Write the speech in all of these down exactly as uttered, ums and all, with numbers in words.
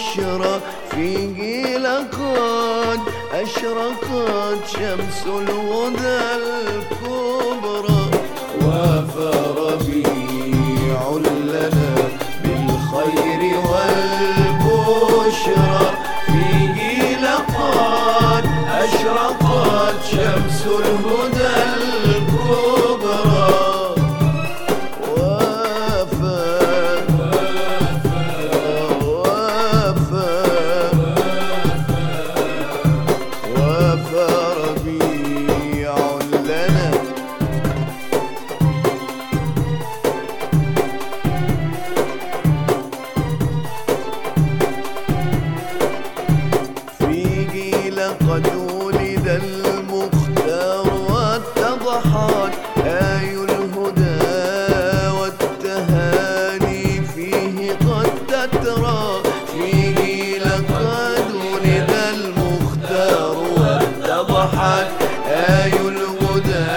بالبشرى فيه لقد أشرقت شمس الهدى الكبرى. وافى ربيع لنا بالخير والبشرى فيه لقد أشرقت شمس الهدى الكبرى. لقد ولد المختار واتضحت آي الهدى والتهاني فيه قد تترى. فيه لقد ولد المختار واتضحت آي الهدى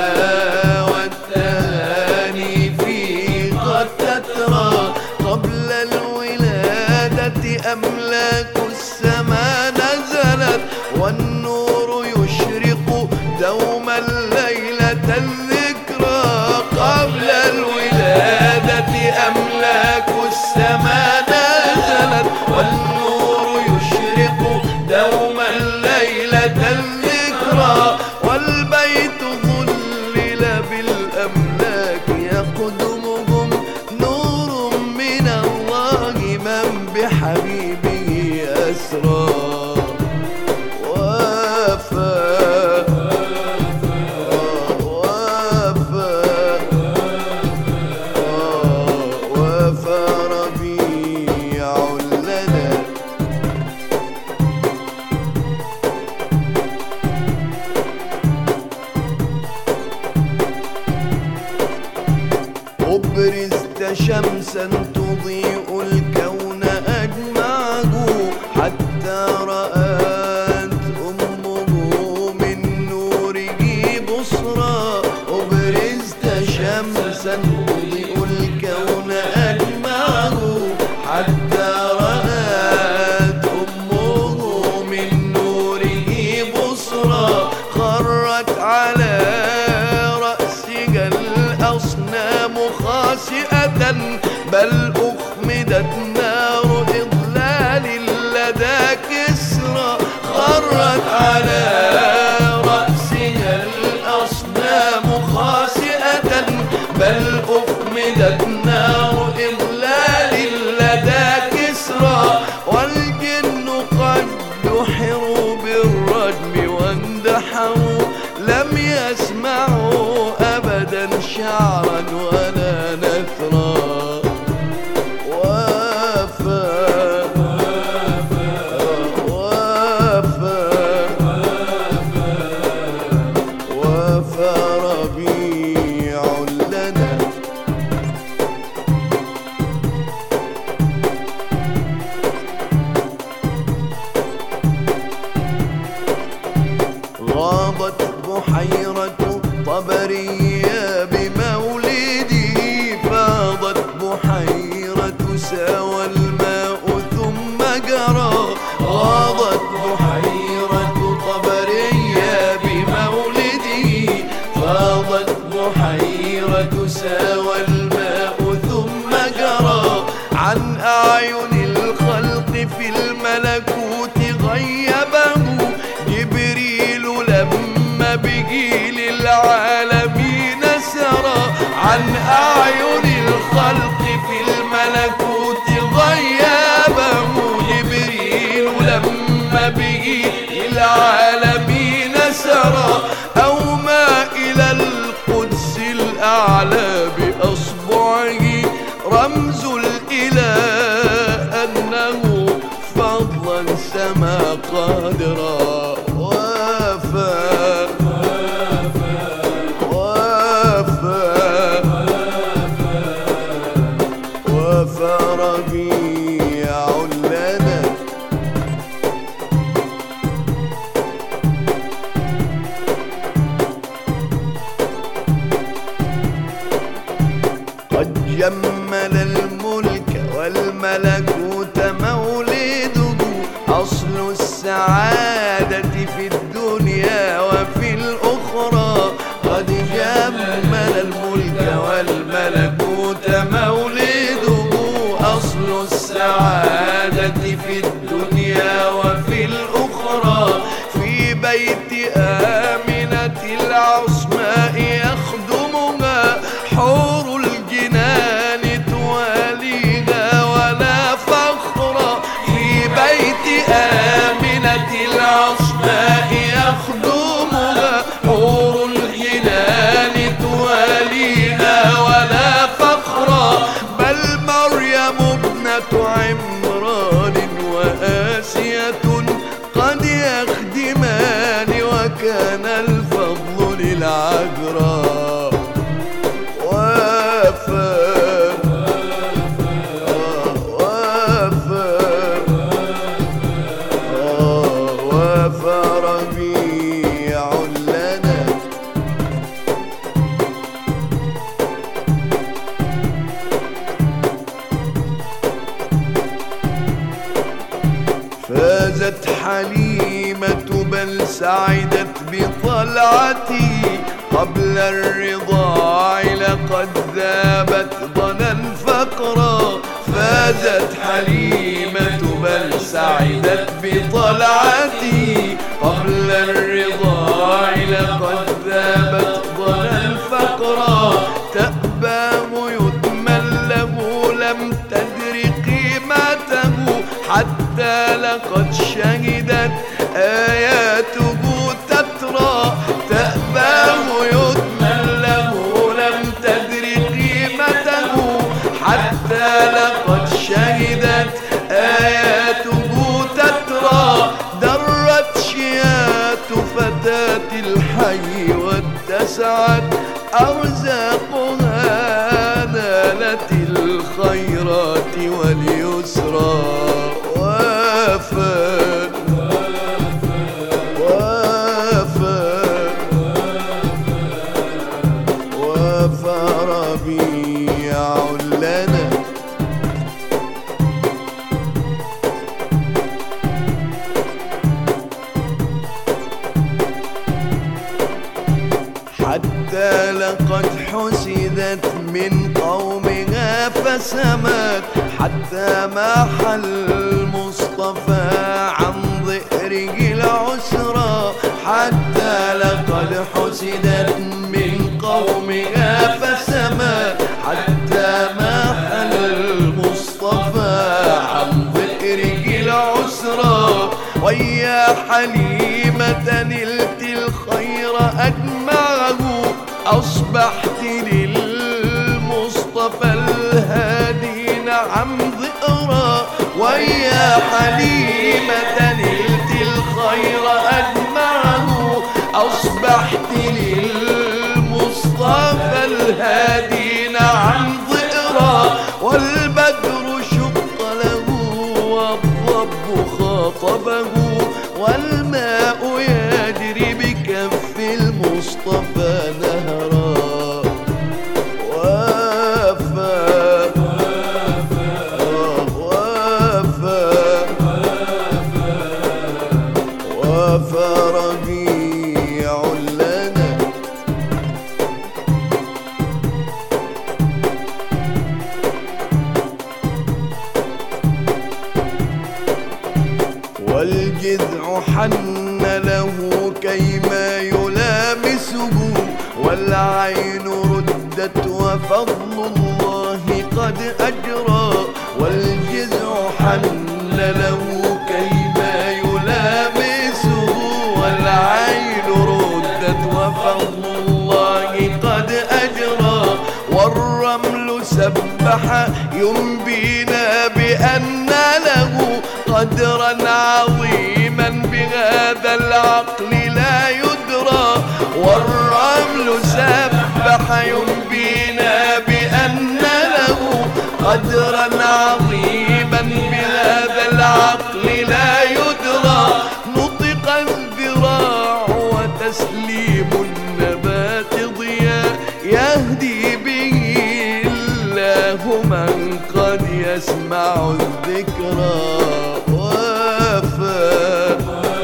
والتهاني فيه قد تترى. قبل الولادة أملاك السماء نزلت والنور يشرق دوما ليلة الذكرى. قبل الولادة أملاك السماء نزلت والنور يشرق دوما ليلة الذكرى. والبيت ظلل بالأملاك يقدمهم نور من الله من بحبيبه أسرى. أبرزت شمسا تضيء الكون أجمعه حتى رأت أمه من نوره بصرى. أبرزت شمسا تضيء الكون أجمعه حتى رأت أمه من نوره بصرى. خرت على رأسها الأصنام خاسئة بل أخمدت نار إضلال لدى كسرى. خرت على رأسها الأصنام خاسئة بل أخمدت نار إضلال لدى كسرى. والجن قد دحروا بالرجم واندحروا لم يسمعوا أبدا شعرا ولا نثرا. وافى وافى وافى ربيع لنا. غاضت بحيرة طبرية بمولده فاضت بحيرة ساوى الماء ثم جرى. غاضت بحيرة طبرية بمولده فاضت بحيرة ساوى الماء ثم جرى. عن أعين الخلق في الملكوت غيبه جبريل لما به للعالمين سرى. عن أعين الخلق في الملكوت غيبه جبريل لما به للعالمين سرى. أومى إلى القدس الأعلى بأصبعه رمز الإله أنه فضلا سما قادرا. وافى وافى ربيع لنا. قد جمل الملك والملكوت مولده فازت حليمة بل سعدت بطلعتي قبل الرضاع لقد ذابت ضنا فقرا. فازت حليمة بل سعدت بطلعتي قبل الرضاع لقد ذابت ضنا فقرا. تأباه يتمن له لم تدر قيمته حتى لقد شهدت آياته تترى. تأباه يتمن له لم تدر قيمته حتى لقد شهدت آياته تترى. درت شيات فتاة الحي واتسعت أرزاقها نالت الخيرات واليسرى. وافت وافت وافى ربيع لنا. حتى لقد حسدت من قومها فسمت حتى ما حل المصطفى عن ظهره العسرى. حتى لقد حسدت من قومها فسمت حتى ما حل المصطفى عن ظهره العسرى. ويا حليمة نلت الخير أجمعه أصبحت للمصطفى الهادي نعم ذئرا. ويا حليمة نلت الخير أجمعه أصبحت للمصطفى الهادي نعم ذئرا. والبدر شق له والضب خاطبه والماء يجري بكف المصطفى نهرا. وافى وافى وافى ربيع لنا. والجذع حن له كيما يلامسه والعين ردت وفضل الله قد أجرى. والجذع حن له كيما يلامسه والعين ردت وفضل الله قد أجرى. والرمل سبح ينبينا بأن له قدرا عظيما بهذا العقل لا يدرى. والرمل سبح ينبينا بأن له قدرا عظيما بهذا العقل لا يدرى. نطق الذراع وتسليم النبات ضياء يهدي به الله من قد يسمع الذكرى. وافى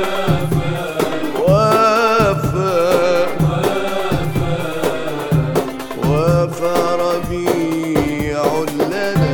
وافى وافى ربيع لنا.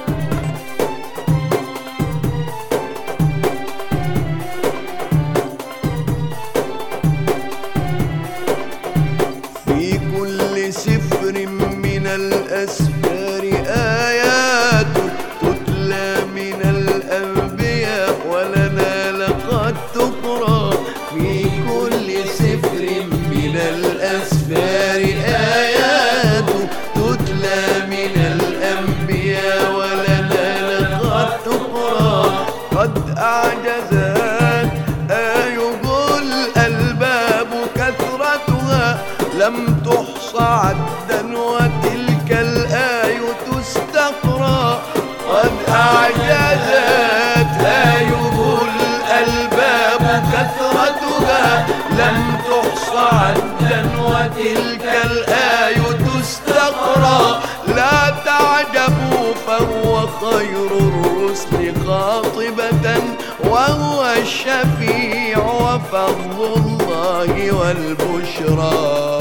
في كل سفر من الأسفار آيات تتلى من الأنبياء ولنا لقد تقرأ. في كل سفر من الأسفار آيات تتلى من الأنبياء ولنا لقد تقرأ. قد أعجزت آيه الألباب كثرتها لم تحصى عدا وتلك الآية تستقرأ. قد أعجزت آيه الألباب كثرتها لم تحصى عدا وتلك الآية تستقرأ. لا تعجبوا فهو خير الرسل خاطبة وهو الشفيع وفضل الله والبشرى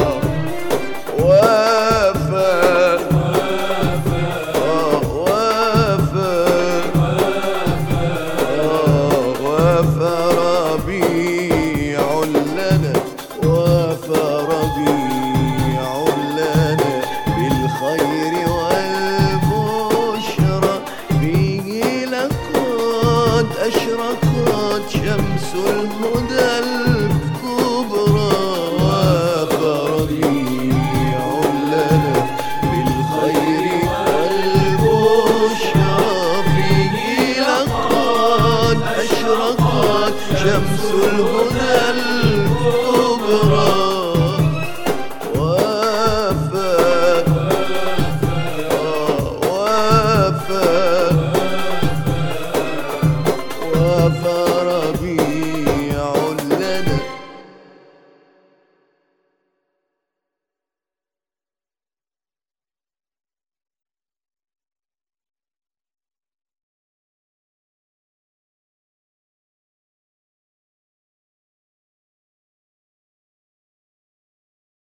وافى وافى وافى ربيع لنا وافى ربيع لنا بالخير والبشرى فيه لقد أشرقت شمس الهدى الكبرى وافى ربيع لنا بالخير والبشرى فيه لقد أشرقت شمس الهدى